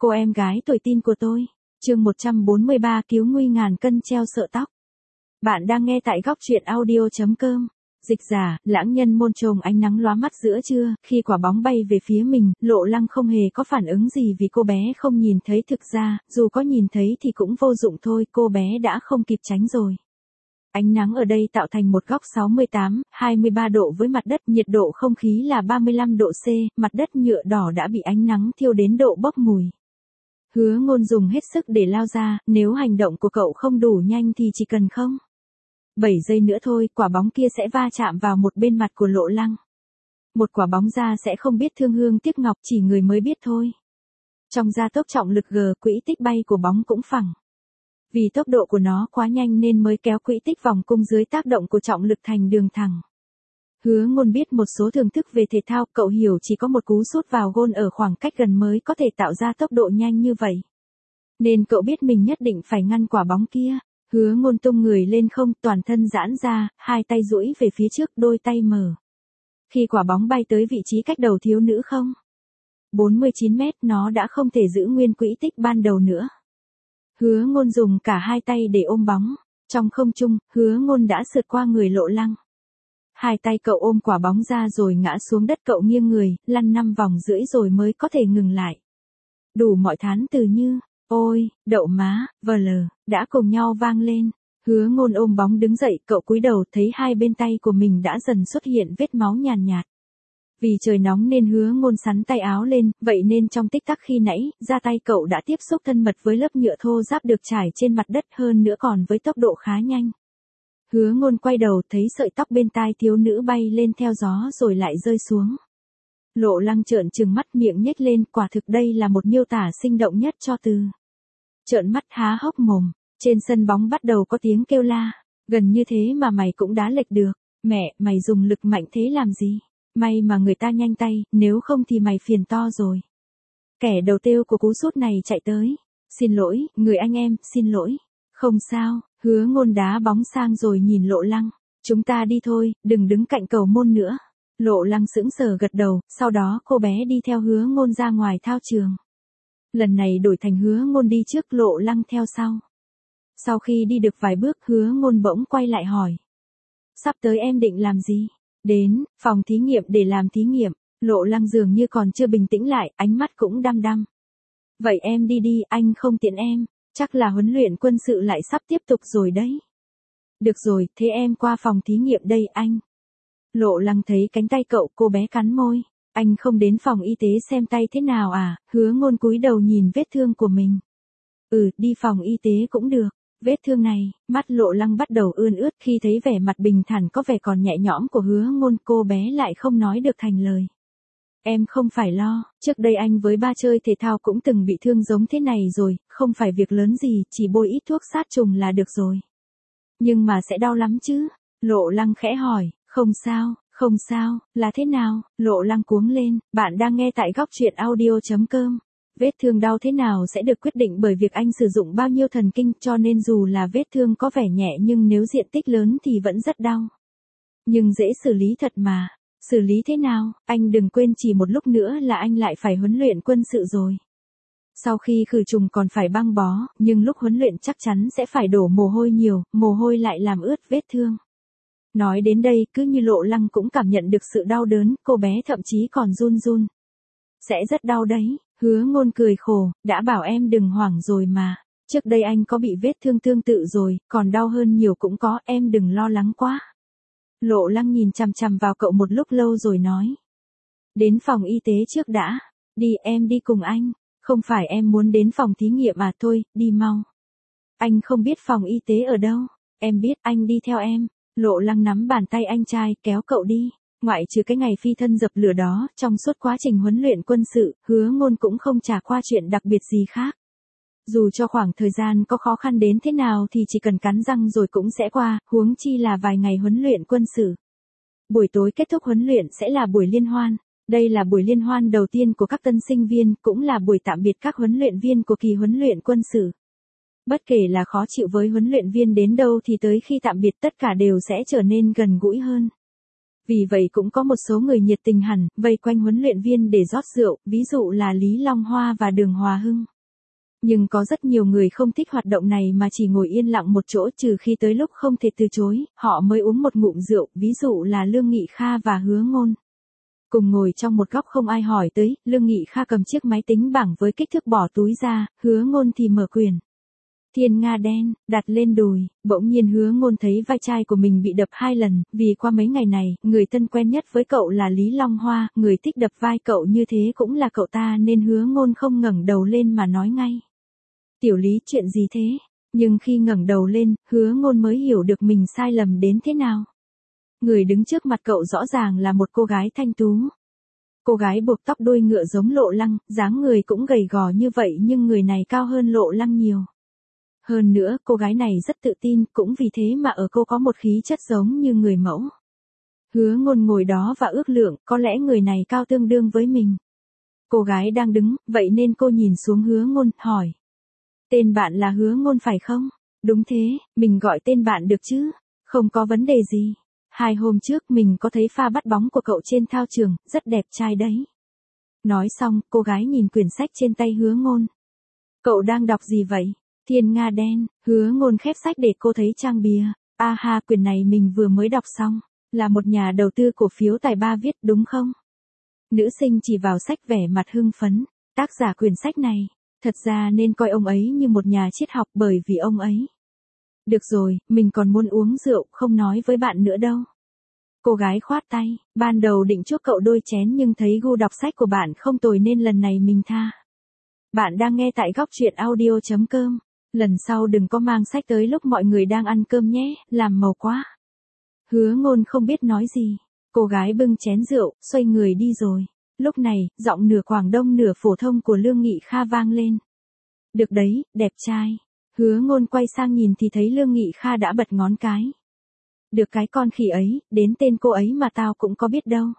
Cô em gái tuổi teen của tôi. Chương 143 cứu nguy ngàn cân treo sợ tóc. Bạn đang nghe tại góc truyện audio.com. Dịch giả, lãng nhân môn trồm ánh nắng lóa mắt giữa trưa, khi quả bóng bay về phía mình, Lộ Lăng không hề có phản ứng gì vì cô bé không nhìn thấy. Thực ra, dù có nhìn thấy thì cũng vô dụng thôi, cô bé đã không kịp tránh rồi. Ánh nắng ở đây tạo thành một góc 68-23 độ với mặt đất, nhiệt độ không khí là 35 độ C, mặt đất nhựa đỏ đã bị ánh nắng thiêu đến độ bốc mùi. Hứa Ngôn dùng hết sức để lao ra, nếu hành động của cậu không đủ nhanh thì chỉ cần 7 giây nữa thôi, quả bóng kia sẽ va chạm vào một bên mặt của Lộ Lăng. Một quả bóng ra sẽ không biết thương hương tiếc ngọc, chỉ người mới biết thôi. Trong gia tốc trọng lực G, quỹ tích bay của bóng cũng phẳng. Vì tốc độ của nó quá nhanh nên mới kéo quỹ tích vòng cung dưới tác động của trọng lực thành đường thẳng. Hứa Ngôn biết một số thưởng thức về thể thao, cậu hiểu chỉ có một cú sút vào gôn ở khoảng cách gần mới có thể tạo ra tốc độ nhanh như vậy. Nên cậu biết mình nhất định phải ngăn quả bóng kia. Hứa Ngôn tung người lên không, toàn thân giãn ra, hai tay duỗi về phía trước, đôi tay mở. Khi quả bóng bay tới vị trí cách đầu thiếu nữ 49 mét, nó đã không thể giữ nguyên quỹ tích ban đầu nữa. Hứa Ngôn dùng cả hai tay để ôm bóng. Trong không trung, Hứa Ngôn đã sượt qua người Lộ Lăng. Hai tay cậu ôm quả bóng ra rồi ngã xuống đất, cậu nghiêng người, lăn 5 vòng rưỡi rồi mới có thể ngừng lại. Đủ mọi thán từ như, ôi, đậu má, vl, đã cùng nhau vang lên. Hứa Ngôn ôm bóng đứng dậy, cậu cúi đầu thấy hai bên tay của mình đã dần xuất hiện vết máu nhàn nhạt. Vì trời nóng nên Hứa Ngôn sắn tay áo lên, vậy nên trong tích tắc khi nãy, da tay cậu đã tiếp xúc thân mật với lớp nhựa thô ráp được trải trên mặt đất, hơn nữa còn với tốc độ khá nhanh. Hứa Ngôn quay đầu thấy sợi tóc bên tai thiếu nữ bay lên theo gió rồi lại rơi xuống. Lộ Lăng trợn trừng mắt, miệng nhếch lên, quả thực đây là một miêu tả sinh động nhất cho từ. Trợn mắt há hốc mồm, trên sân bóng bắt đầu có tiếng kêu la, gần như thế mà mày cũng đá lệch được, mẹ, mày dùng lực mạnh thế làm gì? May mà người ta nhanh tay, nếu không thì mày phiền to rồi. Kẻ đầu tiêu của cú sút này chạy tới. Xin lỗi, người anh em, xin lỗi. Không sao, Hứa Ngôn đá bóng sang rồi nhìn Lộ Lăng. Chúng ta đi thôi, đừng đứng cạnh cầu môn nữa. Lộ Lăng sững sờ gật đầu, sau đó cô bé đi theo Hứa Ngôn ra ngoài thao trường. Lần này đổi thành Hứa Ngôn đi trước, Lộ Lăng theo sau. Sau khi đi được vài bước, Hứa Ngôn bỗng quay lại hỏi. Sắp tới em định làm gì? Đến phòng thí nghiệm để làm thí nghiệm. Lộ Lăng dường như còn chưa bình tĩnh lại, ánh mắt cũng đăm đăm. Vậy em đi đi, anh không tiện em. Chắc là huấn luyện quân sự lại sắp tiếp tục rồi đấy. Được rồi, thế em qua phòng thí nghiệm đây anh. Lộ Lăng thấy cánh tay cậu, cô bé cắn môi. Anh không đến phòng y tế xem tay thế nào à? Hứa Ngôn cúi đầu nhìn vết thương của mình. Đi phòng y tế cũng được. Vết thương này, mắt Lộ Lăng bắt đầu ươn ướt, khi thấy vẻ mặt bình thản có vẻ còn nhẹ nhõm của Hứa Ngôn, cô bé lại không nói được thành lời. Em không phải lo, trước đây anh với ba chơi thể thao cũng từng bị thương giống thế này rồi, không phải việc lớn gì, chỉ bôi ít thuốc sát trùng là được rồi. Nhưng mà sẽ đau lắm chứ? Lộ Lăng khẽ hỏi. Không sao, là thế nào? Lộ Lăng cuống lên, bạn đang nghe tại góc truyện audio.com. Vết thương đau thế nào sẽ được quyết định bởi việc anh sử dụng bao nhiêu thần kinh, cho nên dù là vết thương có vẻ nhẹ nhưng nếu diện tích lớn thì vẫn rất đau. Nhưng dễ xử lý thật mà. Xử lý thế nào? Anh đừng quên chỉ một lúc nữa là anh lại phải huấn luyện quân sự rồi. Sau khi khử trùng còn phải băng bó, nhưng lúc huấn luyện chắc chắn sẽ phải đổ mồ hôi nhiều, mồ hôi lại làm ướt vết thương. Nói đến đây, cứ như Lộ Lăng cũng cảm nhận được sự đau đớn, cô bé thậm chí còn run run. Sẽ rất đau đấy. Hứa Ngôn cười khổ, đã bảo em đừng hoảng rồi mà. Trước đây anh có bị vết thương tương tự rồi, còn đau hơn nhiều cũng có, em đừng lo lắng quá. Lộ Lăng nhìn chằm chằm vào cậu một lúc lâu rồi nói. Đến phòng y tế trước đã. Đi, em đi cùng anh. Không phải em muốn đến phòng thí nghiệm à? Thôi, đi mau. Anh không biết phòng y tế ở đâu. Em biết, anh đi theo em. Lộ Lăng nắm bàn tay anh trai, kéo cậu đi. Ngoại trừ cái ngày phi thân dập lửa đó, trong suốt quá trình huấn luyện quân sự, Hứa Ngôn cũng không trải qua chuyện đặc biệt gì khác. Dù cho khoảng thời gian có khó khăn đến thế nào thì chỉ cần cắn răng rồi cũng sẽ qua, huống chi là vài ngày huấn luyện quân sự. Buổi tối kết thúc huấn luyện sẽ là buổi liên hoan. Đây là buổi liên hoan đầu tiên của các tân sinh viên, cũng là buổi tạm biệt các huấn luyện viên của kỳ huấn luyện quân sự. Bất kể là khó chịu với huấn luyện viên đến đâu thì tới khi tạm biệt tất cả đều sẽ trở nên gần gũi hơn. Vì vậy cũng có một số người nhiệt tình hẳn, vây quanh huấn luyện viên để rót rượu, ví dụ là Lý Long Hoa và Đường Hòa Hưng. Nhưng có rất nhiều người không thích hoạt động này mà chỉ ngồi yên lặng một chỗ, trừ khi tới lúc không thể từ chối, họ mới uống một ngụm rượu, ví dụ là Lương Nghị Kha và Hứa Ngôn. Cùng ngồi trong một góc không ai hỏi tới, Lương Nghị Kha cầm chiếc máy tính bảng với kích thước bỏ túi ra, Hứa Ngôn thì mở quyển Thiên Nga đen, đặt lên đùi, bỗng nhiên Hứa Ngôn thấy vai trai của mình bị đập 2 lần, vì qua mấy ngày này, người thân quen nhất với cậu là Lý Long Hoa, người thích đập vai cậu như thế cũng là cậu ta, nên Hứa Ngôn không ngẩng đầu lên mà nói ngay. Tiểu Lý, chuyện gì thế? Nhưng khi ngẩng đầu lên, Hứa Ngôn mới hiểu được mình sai lầm đến thế nào. Người đứng trước mặt cậu rõ ràng là một cô gái thanh tú. Cô gái buộc tóc đuôi ngựa giống Lộ Lăng, dáng người cũng gầy gò như vậy nhưng người này cao hơn Lộ Lăng nhiều. Hơn nữa, cô gái này rất tự tin, cũng vì thế mà ở cô có một khí chất giống như người mẫu. Hứa Ngôn ngồi đó và ước lượng, có lẽ người này cao tương đương với mình. Cô gái đang đứng, vậy nên cô nhìn xuống Hứa Ngôn, hỏi. Tên bạn là Hứa Ngôn phải không? Đúng thế, mình gọi tên bạn được chứ? Không có vấn đề gì. 2 hôm trước mình có thấy pha bắt bóng của cậu trên thao trường, rất đẹp trai đấy. Nói xong, cô gái nhìn quyển sách trên tay Hứa Ngôn. Cậu đang đọc gì vậy? Thiên Nga đen, Hứa Ngôn khép sách để cô thấy trang bìa. Ha, quyển này mình vừa mới đọc xong. Là một nhà đầu tư cổ phiếu tài ba viết đúng không? Nữ sinh chỉ vào sách vẻ mặt hưng phấn. Tác giả quyển sách này, thật ra nên coi ông ấy như một nhà triết học bởi vì ông ấy. Được rồi, mình còn muốn uống rượu, không nói với bạn nữa đâu. Cô gái khoát tay, ban đầu định chuốc cậu đôi chén nhưng thấy gu đọc sách của bạn không tồi nên lần này mình tha. Bạn đang nghe tại góc truyện audio.com. Lần sau đừng có mang sách tới lúc mọi người đang ăn cơm nhé, làm màu quá. Hứa Ngôn không biết nói gì. Cô gái bưng chén rượu, xoay người đi rồi. Lúc này, giọng nửa Quảng Đông nửa phổ thông của Lương Nghị Kha vang lên. Được đấy, đẹp trai. Hứa Ngôn quay sang nhìn thì thấy Lương Nghị Kha đã bật ngón cái. Được cái con khỉ ấy, đến tên cô ấy mà tao cũng có biết đâu.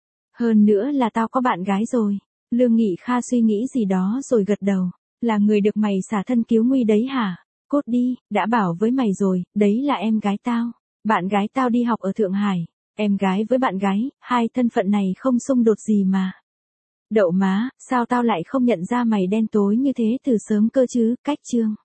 Hơn nữa là tao có bạn gái rồi. Lương Nghị Kha suy nghĩ gì đó rồi gật đầu. Là người được mày xả thân cứu nguy đấy hả? Cút đi, đã bảo với mày rồi, đấy là em gái tao. Bạn gái tao đi học ở Thượng Hải. Em gái với bạn gái, 2 thân phận này không xung đột gì mà. Đậu má, sao tao lại không nhận ra mày đen tối như thế từ sớm cơ chứ, cách chương.